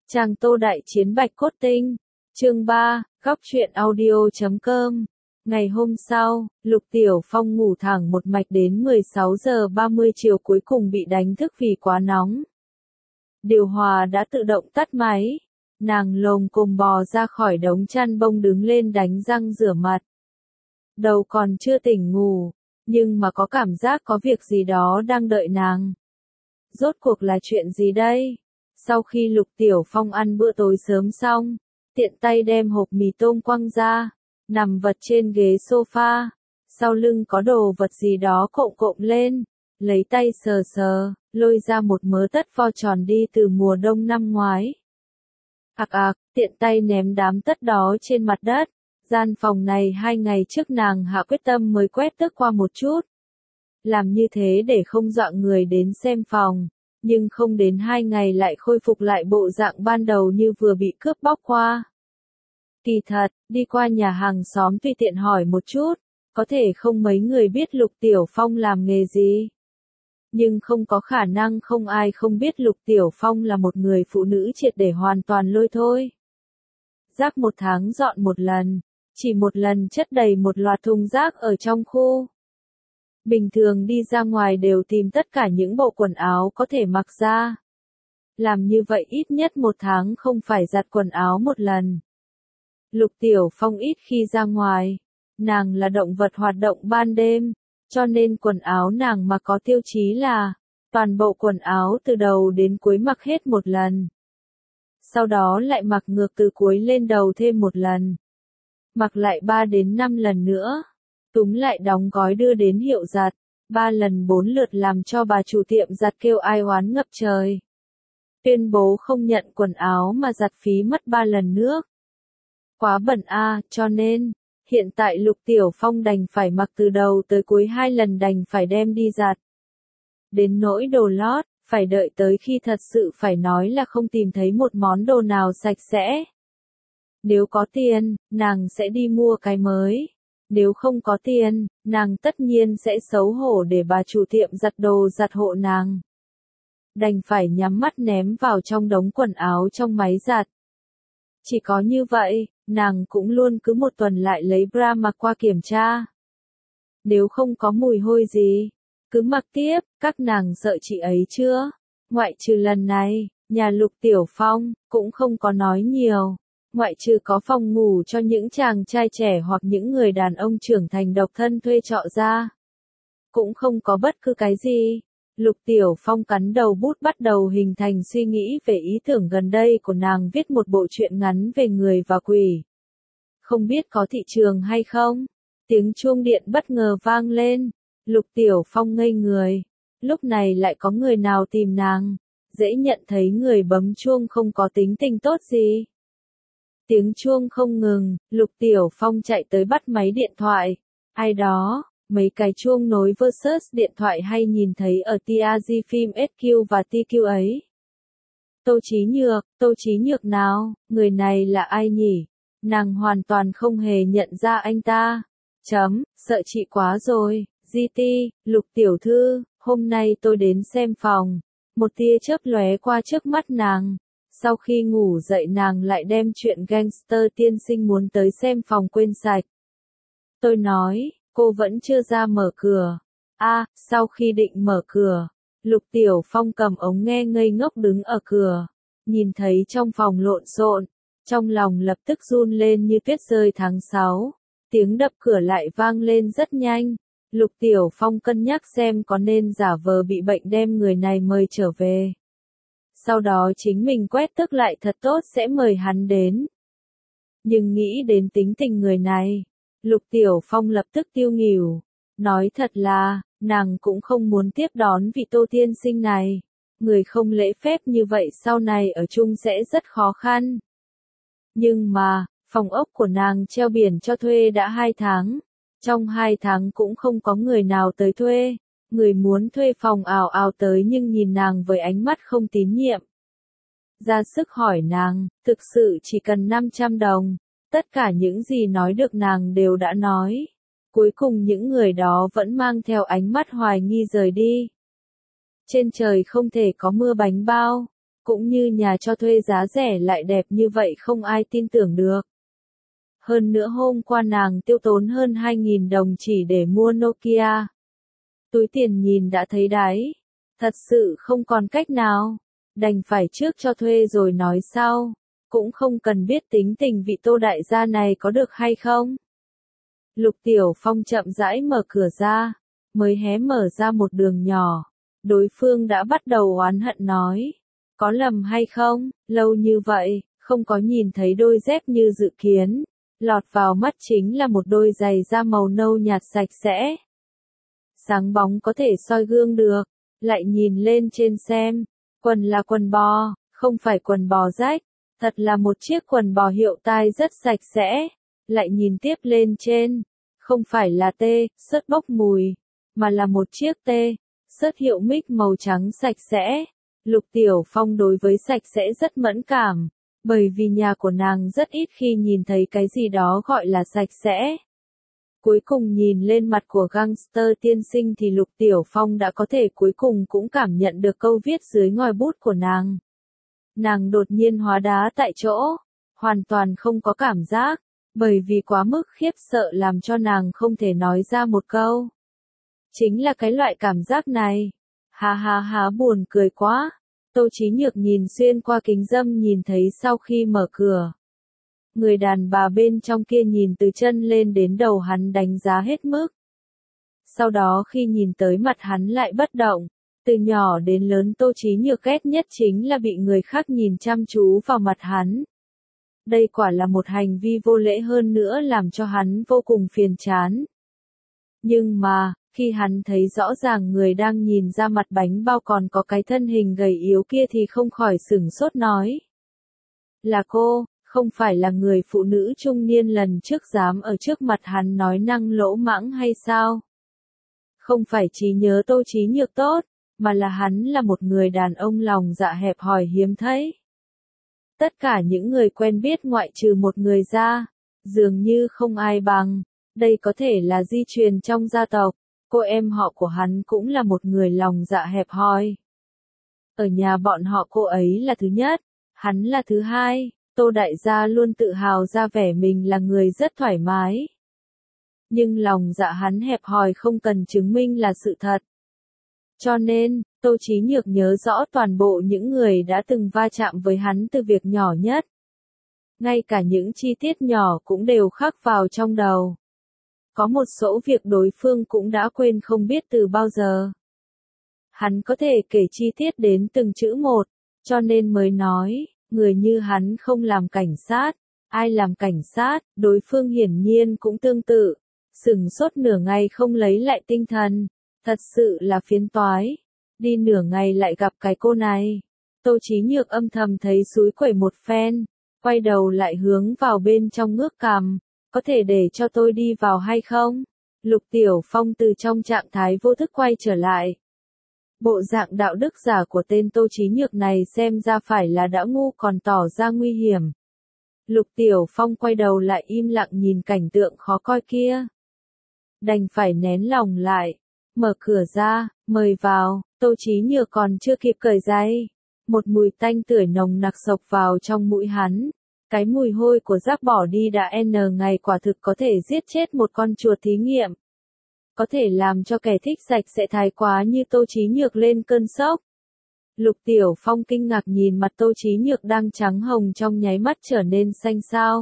Trang Tô Đại Chiến Bạch Cốt Tinh, chương 3, góc truyện audio.com. Ngày hôm sau, Lục Tiểu Phong ngủ thẳng một mạch đến 16 giờ 30 chiều cuối cùng bị đánh thức vì quá nóng. Điều hòa đã tự động tắt máy. Nàng lồm cồm bò ra khỏi đống chăn bông đứng lên đánh răng rửa mặt. Đầu còn chưa tỉnh ngủ, nhưng mà có cảm giác có việc gì đó đang đợi nàng. Rốt cuộc là chuyện gì đây? Sau khi Lục Tiểu Phong ăn bữa tối sớm xong, tiện tay đem hộp mì tôm quăng ra, nằm vật trên ghế sofa, sau lưng có đồ vật gì đó cộm cộm lên, lấy tay sờ sờ, lôi ra một mớ tất vo tròn đi từ mùa đông năm ngoái. Tiện tay ném đám tất đó trên mặt đất. Gian phòng này 2 ngày trước nàng hạ quyết tâm mới quét tước qua một chút. Làm như thế để không dọa người đến xem phòng, nhưng không đến 2 ngày lại khôi phục lại bộ dạng ban đầu như vừa bị cướp bóc qua. Kỳ thật, đi qua nhà hàng xóm tùy tiện hỏi một chút, có thể không mấy người biết Lục Tiểu Phong làm nghề gì. Nhưng không có khả năng không ai không biết Lục Tiểu Phong là một người phụ nữ triệt để hoàn toàn lôi thôi. Rác 1 tháng dọn một lần, chỉ một lần chất đầy một loạt thùng rác ở trong khu. Bình thường đi ra ngoài đều tìm tất cả những bộ quần áo có thể mặc ra. Làm như vậy ít nhất 1 tháng không phải giặt quần áo một lần. Lục Tiểu Phong ít khi ra ngoài, nàng là động vật hoạt động ban đêm, cho nên quần áo nàng mặc có tiêu chí là toàn bộ quần áo từ đầu đến cuối mặc hết một lần. Sau đó lại mặc ngược từ cuối lên đầu thêm một lần. Mặc lại 3 đến 5 lần nữa. Túm lại đóng gói đưa đến hiệu giặt, 3 lần 4 lượt làm cho bà chủ tiệm giặt kêu ai oán ngập trời. Tuyên bố không nhận quần áo mà giặt phí mất 3 lần nước. Quá bẩn cho nên, hiện tại Lục Tiểu Phong đành phải mặc từ đầu tới cuối 2 lần đành phải đem đi giặt. Đến nỗi đồ lót, phải đợi tới khi thật sự phải nói là không tìm thấy một món đồ nào sạch sẽ. Nếu có tiền, nàng sẽ đi mua cái mới. Nếu không có tiền, nàng tất nhiên sẽ xấu hổ để bà chủ tiệm giặt đồ giặt hộ nàng. Đành phải nhắm mắt ném vào trong đống quần áo trong máy giặt. Chỉ có như vậy, nàng cũng luôn cứ 1 tuần lại lấy bra mặc qua kiểm tra. Nếu không có mùi hôi gì, cứ mặc tiếp, các nàng sợ chị ấy chưa? Ngoại trừ lần này, nhà Lục Tiểu Phong cũng không có nói nhiều. Ngoại trừ có phòng ngủ cho những chàng trai trẻ hoặc những người đàn ông trưởng thành độc thân thuê trọ ra. Cũng không có bất cứ cái gì. Lục Tiểu Phong cắn đầu bút bắt đầu hình thành suy nghĩ về ý tưởng gần đây của nàng viết một bộ truyện ngắn về người và quỷ. Không biết có thị trường hay không? Tiếng chuông điện bất ngờ vang lên. Lục Tiểu Phong ngây người. Lúc này lại có người nào tìm nàng. Dễ nhận thấy người bấm chuông không có tính tình tốt gì. Tiếng chuông không ngừng, Lục Tiểu Phong chạy tới bắt máy điện thoại. Ai đó, mấy cái chuông nối versus điện thoại hay nhìn thấy ở TRG phim SQ và TQ ấy. Tô Chí Nhược nào, người này là ai nhỉ? Nàng hoàn toàn không hề nhận ra anh ta. Sợ chị quá rồi, GT, Lục Tiểu Thư, hôm nay tôi đến xem phòng. Một tia chớp lóe qua trước mắt nàng. Sau khi ngủ dậy nàng lại đem chuyện gangster tiên sinh muốn tới xem phòng quên sạch. Tôi nói, cô vẫn chưa ra mở cửa. Sau khi định mở cửa, Lục Tiểu Phong cầm ống nghe ngây ngốc đứng ở cửa. Nhìn thấy trong phòng lộn xộn, trong lòng lập tức run lên như tuyết rơi tháng 6. Tiếng đập cửa lại vang lên rất nhanh. Lục Tiểu Phong cân nhắc xem có nên giả vờ bị bệnh đem người này mời trở về. Sau đó chính mình quét tước lại thật tốt sẽ mời hắn đến. Nhưng nghĩ đến tính tình người này, Lục Tiểu Phong lập tức tiêu nghỉu. Nói thật là, nàng cũng không muốn tiếp đón vị Tô tiên sinh này. Người không lễ phép như vậy sau này ở chung sẽ rất khó khăn. Nhưng mà, phòng ốc của nàng treo biển cho thuê đã 2 tháng. Trong 2 tháng cũng không có người nào tới thuê. Người muốn thuê phòng ào ào tới nhưng nhìn nàng với ánh mắt không tín nhiệm. Ra sức hỏi nàng, thực sự chỉ cần 500 đồng. Tất cả những gì nói được nàng đều đã nói. Cuối cùng những người đó vẫn mang theo ánh mắt hoài nghi rời đi. Trên trời không thể có mưa bánh bao. cũng như nhà cho thuê giá rẻ lại đẹp như vậy không ai tin tưởng được. Hơn nữa hôm qua nàng tiêu tốn hơn 2.000 đồng chỉ để mua Nokia. Túi tiền nhìn đã thấy đáy. Thật sự không còn cách nào. Đành phải trước cho thuê rồi nói sau. Cũng không cần biết tính tình vị Tô đại gia này có được hay không. Lục Tiểu Phong chậm rãi mở cửa ra. Mới hé mở ra một đường nhỏ. Đối phương đã bắt đầu oán hận nói. Có lầm hay không, lâu như vậy, không có nhìn thấy đôi dép như dự kiến. Lọt vào mắt chính là một đôi giày da màu nâu nhạt sạch sẽ. Sáng bóng có thể soi gương được. Lại nhìn lên trên xem. Quần là quần bò, không phải quần bò rách. Thật là một chiếc quần bò hiệu tai rất sạch sẽ. Lại nhìn tiếp lên trên. Không phải là tê, sớt bốc mùi. Mà là một chiếc tê, sớt hiệu mic màu trắng sạch sẽ. Lục Tiểu Phong đối với sạch sẽ rất mẫn cảm. Bởi vì nhà của nàng rất ít khi nhìn thấy cái gì đó gọi là sạch sẽ. Cuối cùng nhìn lên mặt của gangster tiên sinh thì Lục Tiểu Phong đã có thể cuối cùng cũng cảm nhận được câu viết dưới ngòi bút của nàng. Nàng đột nhiên hóa đá tại chỗ, hoàn toàn không có cảm giác, bởi vì quá mức khiếp sợ làm cho nàng không thể nói ra một câu. Chính là cái loại cảm giác này. Ha ha ha, buồn cười quá. Tô Chí Nhược nhìn xuyên qua kính râm nhìn thấy sau khi mở cửa. Người đàn bà bên trong kia nhìn từ chân lên đến đầu hắn đánh giá hết mức. Sau đó khi nhìn tới mặt hắn lại bất động. Từ nhỏ đến lớn Tô Chí Nhược ghét nhất chính là bị người khác nhìn chăm chú vào mặt hắn. Đây quả là một hành vi vô lễ hơn nữa làm cho hắn vô cùng phiền chán. Nhưng mà, khi hắn thấy rõ ràng người đang nhìn ra mặt bánh bao còn có cái thân hình gầy yếu kia thì không khỏi sửng sốt nói. Là cô, không phải là người phụ nữ trung niên lần trước dám ở trước mặt hắn nói năng lỗ mãng hay sao? Không phải trí nhớ Tô Chí Nhược tốt, mà là hắn là một người đàn ông lòng dạ hẹp hòi hiếm thấy. Tất cả những người quen biết ngoại trừ một người ra, dường như không ai bằng. Đây có thể là di truyền trong gia tộc. Cô em họ của hắn cũng là một người lòng dạ hẹp hòi. Ở nhà bọn họ cô ấy là thứ nhất, hắn là thứ hai. Tô đại gia luôn tự hào ra vẻ mình là người rất thoải mái. Nhưng lòng dạ hắn hẹp hòi không cần chứng minh là sự thật. Cho nên, Tô Chí Nhược nhớ rõ toàn bộ những người đã từng va chạm với hắn từ việc nhỏ nhất. Ngay cả những chi tiết nhỏ cũng đều khắc vào trong đầu. Có một số việc đối phương cũng đã quên không biết từ bao giờ. Hắn có thể kể chi tiết đến từng chữ một, cho nên mới nói, người như hắn không làm cảnh sát, ai làm cảnh sát, đối phương hiển nhiên cũng tương tự. Sửng sốt nửa ngày không lấy lại tinh thần, thật sự là phiền toái. Đi nửa ngày lại gặp cái cô này. Tô Chí Nhược âm thầm thấy xúi quẩy một phen, quay đầu lại hướng vào bên trong ngước cằm. Có thể để cho tôi đi vào hay không? Lục Tiểu Phong từ trong trạng thái vô thức quay trở lại. Bộ dạng đạo đức giả của tên Tô Chí Nhược này xem ra phải là đã ngu còn tỏ ra nguy hiểm. Lục Tiểu Phong quay đầu lại im lặng nhìn cảnh tượng khó coi kia. Đành phải nén lòng lại. Mở cửa ra, mời vào, Tô Chí Nhược còn chưa kịp cởi giày. Một mùi tanh tưởi nồng nặc xộc vào trong mũi hắn. Cái mùi hôi của rác bỏ đi đã n ngày quả thực có thể giết chết một con chuột thí nghiệm. Có thể làm cho kẻ thích sạch sẽ thái quá như Tô Chí Nhược lên cơn sốc. Lục Tiểu Phong kinh ngạc nhìn mặt Tô Chí Nhược đang trắng hồng trong nháy mắt trở nên xanh xao.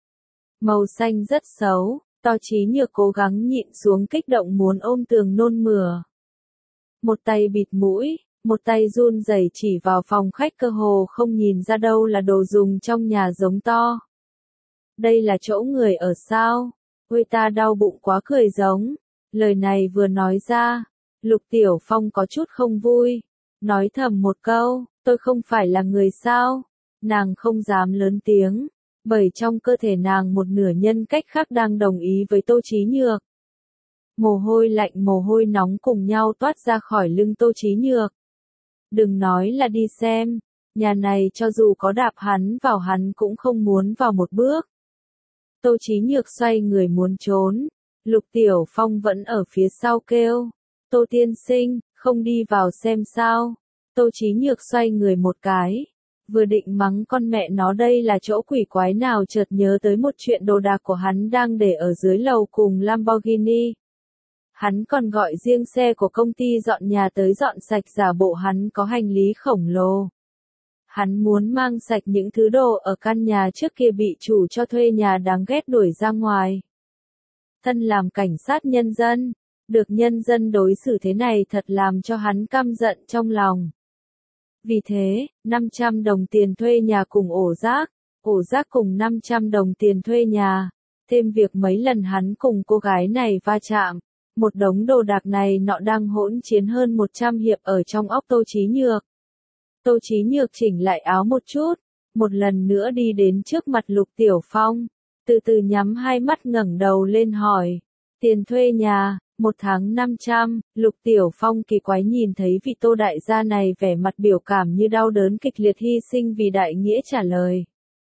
Màu xanh rất xấu, Tô Chí Nhược cố gắng nhịn xuống kích động muốn ôm tường nôn mửa. Một tay bịt mũi. Một tay run rẩy chỉ vào phòng khách cơ hồ không nhìn ra đâu là đồ dùng trong nhà giống to. Đây là chỗ người ở sao? Ôi ta đau bụng quá cười giống. Lời này vừa nói ra, Lục Tiểu Phong có chút không vui. Nói thầm một câu, tôi không phải là người sao? Nàng không dám lớn tiếng, bởi trong cơ thể nàng một nửa nhân cách khác đang đồng ý với Tô Chí Nhược. Mồ hôi lạnh mồ hôi nóng cùng nhau toát ra khỏi lưng Tô Chí Nhược. Đừng nói là đi xem, nhà này cho dù có đạp hắn vào hắn cũng không muốn vào một bước. Tô Chí Nhược xoay người muốn trốn, Lục Tiểu Phong vẫn ở phía sau kêu, Tô tiên sinh, không đi vào xem sao. Tô Chí Nhược xoay người một cái, Vừa định mắng con mẹ nó đây là chỗ quỷ quái nào, chợt nhớ tới một chuyện đồ đạc của hắn đang để ở dưới lầu cùng Lamborghini. Hắn còn gọi riêng xe của công ty dọn nhà tới dọn sạch, giả bộ hắn có hành lý khổng lồ. Hắn muốn mang sạch những thứ đồ ở căn nhà trước kia bị chủ cho thuê nhà đáng ghét đuổi ra ngoài. Thân làm cảnh sát nhân dân, được nhân dân đối xử thế này thật làm cho hắn căm giận trong lòng. Vì thế, 500 đồng tiền thuê nhà cùng ổ rác cùng 500 đồng tiền thuê nhà, thêm việc mấy lần hắn cùng cô gái này va chạm, một đống đồ đạc này nọ đang hỗn chiến hơn 100 hiệp ở trong óc Tô Chí Nhược. Tô Chí Nhược chỉnh lại áo một chút, một lần nữa đi đến trước mặt Lục Tiểu Phong, từ từ nhắm hai mắt ngẩng đầu lên hỏi, tiền thuê nhà, 1 tháng 500, Lục Tiểu Phong kỳ quái nhìn thấy vị Tô đại gia này vẻ mặt biểu cảm như đau đớn kịch liệt hy sinh vì đại nghĩa trả lời.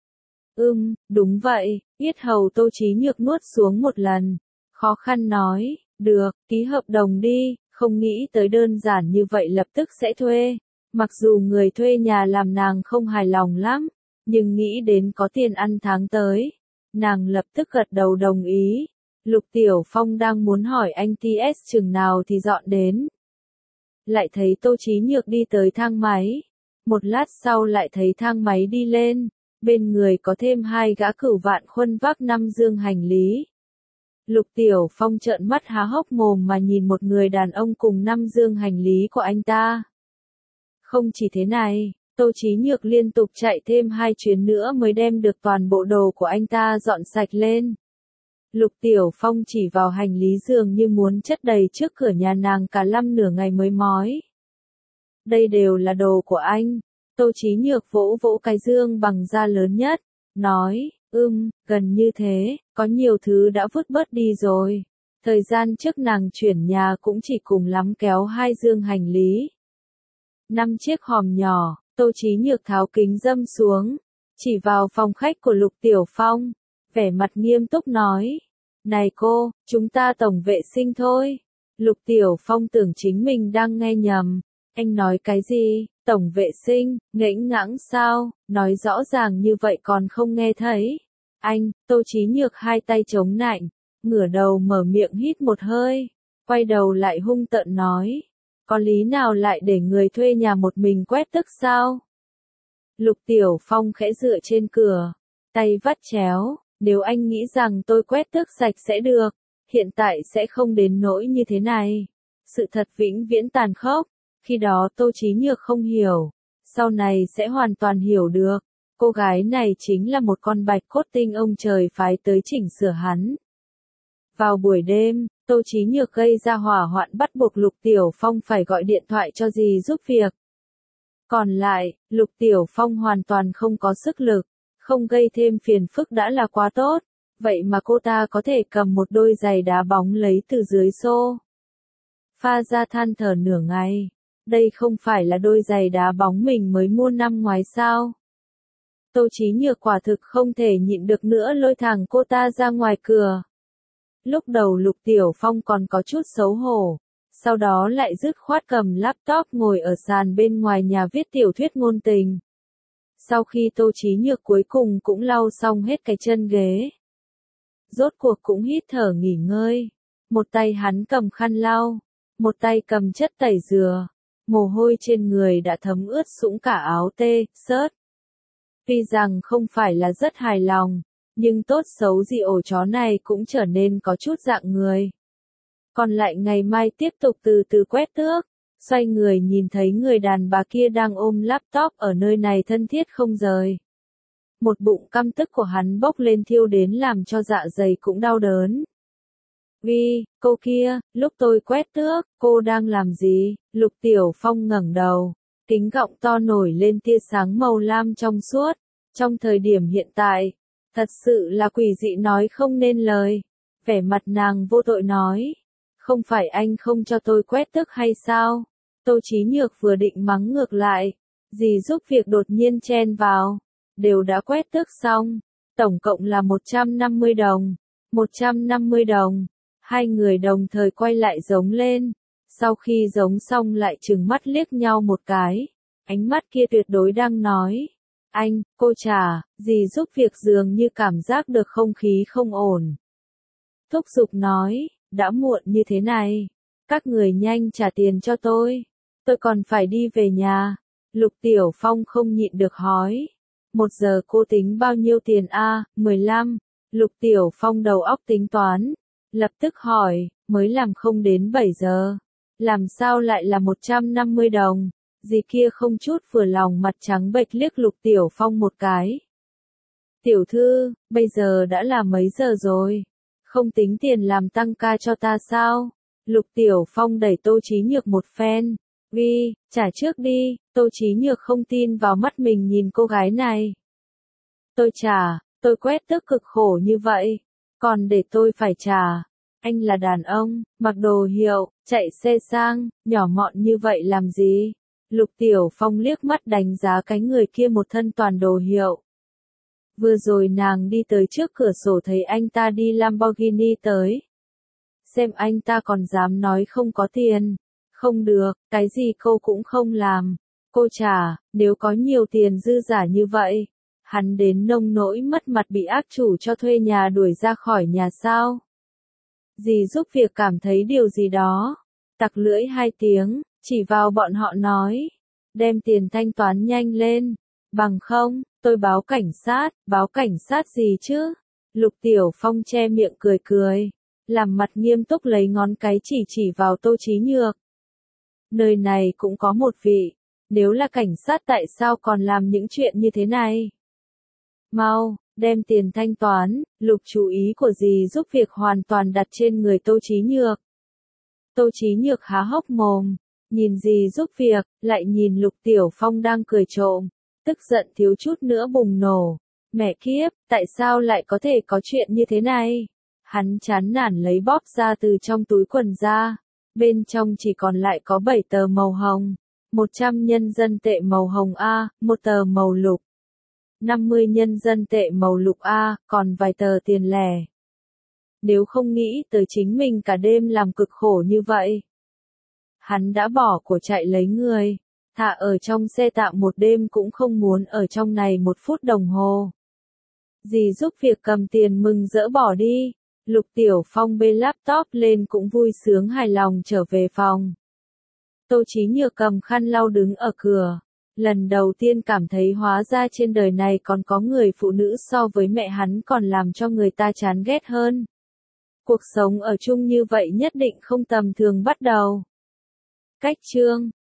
Đúng vậy, yết hầu Tô Chí Nhược nuốt xuống một lần, khó khăn nói, được, ký hợp đồng đi, không nghĩ tới đơn giản như vậy lập tức sẽ thuê. Mặc dù người thuê nhà làm nàng không hài lòng lắm, nhưng nghĩ đến có tiền ăn tháng tới, nàng lập tức gật đầu đồng ý. Lục Tiểu Phong đang muốn hỏi anh TS chừng nào thì dọn đến. Lại thấy Tô Chí Nhược đi tới thang máy. Một lát sau lại thấy thang máy đi lên, bên người có thêm 2 gã cửu vạn khuân vác 5 dương hành lý. Lục Tiểu Phong trợn mắt há hốc mồm mà nhìn một người đàn ông cùng 5 dương hành lý của anh ta. Không chỉ thế này, Tô Chí Nhược liên tục chạy thêm 2 chuyến nữa mới đem được toàn bộ đồ của anh ta dọn sạch lên. Lục Tiểu Phong chỉ vào hành lý dường như muốn chất đầy trước cửa nhà nàng cả nửa ngày mới mói. Đây đều là đồ của anh. Tô Chí Nhược vỗ vỗ cái dương bằng da lớn nhất, nói, gần như thế, có nhiều thứ đã vứt bớt đi rồi. Thời gian trước nàng chuyển nhà cũng chỉ cùng lắm kéo 2 dương hành lý. 5 chiếc hòm nhỏ, Tô Chí Nhược tháo kính râm xuống, chỉ vào phòng khách của Lục Tiểu Phong, vẻ mặt nghiêm túc nói, này cô, chúng ta tổng vệ sinh thôi. Lục Tiểu Phong tưởng chính mình đang nghe nhầm, anh nói cái gì, tổng vệ sinh, ngễnh ngãng sao, nói rõ ràng như vậy còn không nghe thấy. Anh, Tô Chí Nhược 2 tay chống nạnh, ngửa đầu mở miệng hít một hơi, quay đầu lại hung tợn nói. Có lý nào lại để người thuê nhà một mình quét tước sao? Lục Tiểu Phong khẽ dựa trên cửa, tay vắt chéo, nếu anh nghĩ rằng tôi quét tước sạch sẽ được, hiện tại sẽ không đến nỗi như thế này. Sự thật vĩnh viễn tàn khốc, khi đó Tô Chí Nhược không hiểu, sau này sẽ hoàn toàn hiểu được. Cô gái này chính là một con bạch cốt tinh ông trời phái tới chỉnh sửa hắn. Vào buổi đêm, Tô Chí Nhược gây ra hỏa hoạn bắt buộc Lục Tiểu Phong phải gọi điện thoại cho dì giúp việc. Còn lại, Lục Tiểu Phong hoàn toàn không có sức lực, không gây thêm phiền phức đã là quá tốt, vậy mà cô ta có thể cầm một đôi giày đá bóng lấy từ dưới xô. Pha ra than thở nửa ngày, đây không phải là đôi giày đá bóng mình mới mua năm ngoái sao? Tô Chí Nhược quả thực không thể nhịn được nữa lôi thẳng cô ta ra ngoài cửa. Lúc đầu Lục Tiểu Phong còn có chút xấu hổ, sau đó lại dứt khoát cầm laptop ngồi ở sàn bên ngoài nhà viết tiểu thuyết ngôn tình. Sau khi Tô Chí Nhược cuối cùng cũng lau xong hết cái chân ghế, rốt cuộc cũng hít thở nghỉ ngơi, một tay hắn cầm khăn lau, một tay cầm chất tẩy dừa, mồ hôi trên người đã thấm ướt sũng cả áo t-shirt. Tuy rằng không phải là rất hài lòng, nhưng tốt xấu gì ổ chó này cũng trở nên có chút dạng người. Còn lại ngày mai tiếp tục từ từ quét tước, xoay người nhìn thấy người đàn bà kia đang ôm laptop ở nơi này thân thiết không rời. Một bụng căm tức của hắn bốc lên thiêu đến làm cho dạ dày cũng đau đớn. Vi, cô kia, lúc tôi quét tước, cô đang làm gì? Lục Tiểu Phong ngẩng đầu, kính gọng to nổi lên tia sáng màu lam trong suốt. Trong thời điểm hiện tại, thật sự là quỷ dị nói không nên lời. Vẻ mặt nàng vô tội nói, không phải anh không cho tôi quét tước hay sao? Tô Chí Nhược vừa định mắng ngược lại, dì giúp việc đột nhiên chen vào, đều đã quét tước xong, tổng cộng là 150 đồng. 150 đồng. Hai người đồng thời quay lại giống lên, sau khi giống xong lại trừng mắt liếc nhau một cái, ánh mắt kia tuyệt đối đang nói, Anh, cô trả, dì giúp việc dường như cảm giác được không khí không ổn. Thúc giục nói, đã muộn như thế này. Các người nhanh trả tiền cho tôi. Tôi còn phải đi về nhà. Lục Tiểu Phong không nhịn được hỏi. 1 giờ cô tính bao nhiêu tiền a? 15. Lục Tiểu Phong đầu óc tính toán. Lập tức hỏi, mới làm không đến 7 giờ. Làm sao lại là 150 đồng? Dì kia không chút vừa lòng mặt trắng bệch liếc Lục Tiểu Phong một cái. Tiểu thư, bây giờ đã là mấy giờ rồi? Không tính tiền làm tăng ca cho ta sao? Lục Tiểu Phong đẩy Tô Chí Nhược một phen. Vi, trả trước đi. Tô Chí Nhược không tin vào mắt mình nhìn cô gái này. Tôi trả, tôi quét tước cực khổ như vậy. Còn để tôi phải trả. Anh là đàn ông, mặc đồ hiệu, chạy xe sang, nhỏ mọn như vậy làm gì? Lục Tiểu Phong liếc mắt đánh giá cái người kia một thân toàn đồ hiệu. Vừa rồi nàng đi tới trước cửa sổ thấy anh ta đi Lamborghini tới. Xem anh ta còn dám nói không có tiền. Không được, cái gì cô cũng không làm. Cô trả, nếu có nhiều tiền dư giả như vậy. Hắn đến nông nỗi mất mặt bị ác chủ cho thuê nhà đuổi ra khỏi nhà sao? Dì giúp việc cảm thấy điều gì đó. Tặc lưỡi 2 tiếng, chỉ vào bọn họ nói. Đem tiền thanh toán nhanh lên. Bằng không, tôi báo cảnh sát gì chứ? Lục Tiểu Phong che miệng cười cười. Làm mặt nghiêm túc lấy ngón cái chỉ vào Tô Chí Nhược. Nơi này cũng có một vị. Nếu là cảnh sát tại sao còn làm những chuyện như thế này? Mau, đem tiền thanh toán. Lục chú ý của dì giúp việc hoàn toàn đặt trên người Tô Chí Nhược. Tô Chí Nhược há hốc mồm. Nhìn dì giúp việc, lại nhìn Lục Tiểu Phong đang cười trộm. Tức giận thiếu chút nữa bùng nổ. Mẹ kiếp, tại sao lại có thể có chuyện như thế này? Hắn chán nản lấy bóp ra từ trong túi quần ra. Bên trong chỉ còn lại có 7 tờ màu hồng. 100 nhân dân tệ màu hồng A, 1 tờ màu lục. 50 nhân dân tệ màu lục A, còn vài tờ tiền lẻ. Nếu không nghĩ tới chính mình cả đêm làm cực khổ như vậy. Hắn đã bỏ của chạy lấy người. Thà ở trong xe tạm một đêm cũng không muốn ở trong này 1 phút đồng hồ. Dì giúp việc cầm tiền mừng rỡ bỏ đi. Lục Tiểu Phong bê laptop lên cũng vui sướng hài lòng trở về phòng. Tô Chí Nhược cầm khăn lau đứng ở cửa. Lần đầu tiên cảm thấy hóa ra trên đời này còn có người phụ nữ so với mẹ hắn còn làm cho người ta chán ghét hơn. Cuộc sống ở chung như vậy nhất định không tầm thường bắt đầu. Cách chương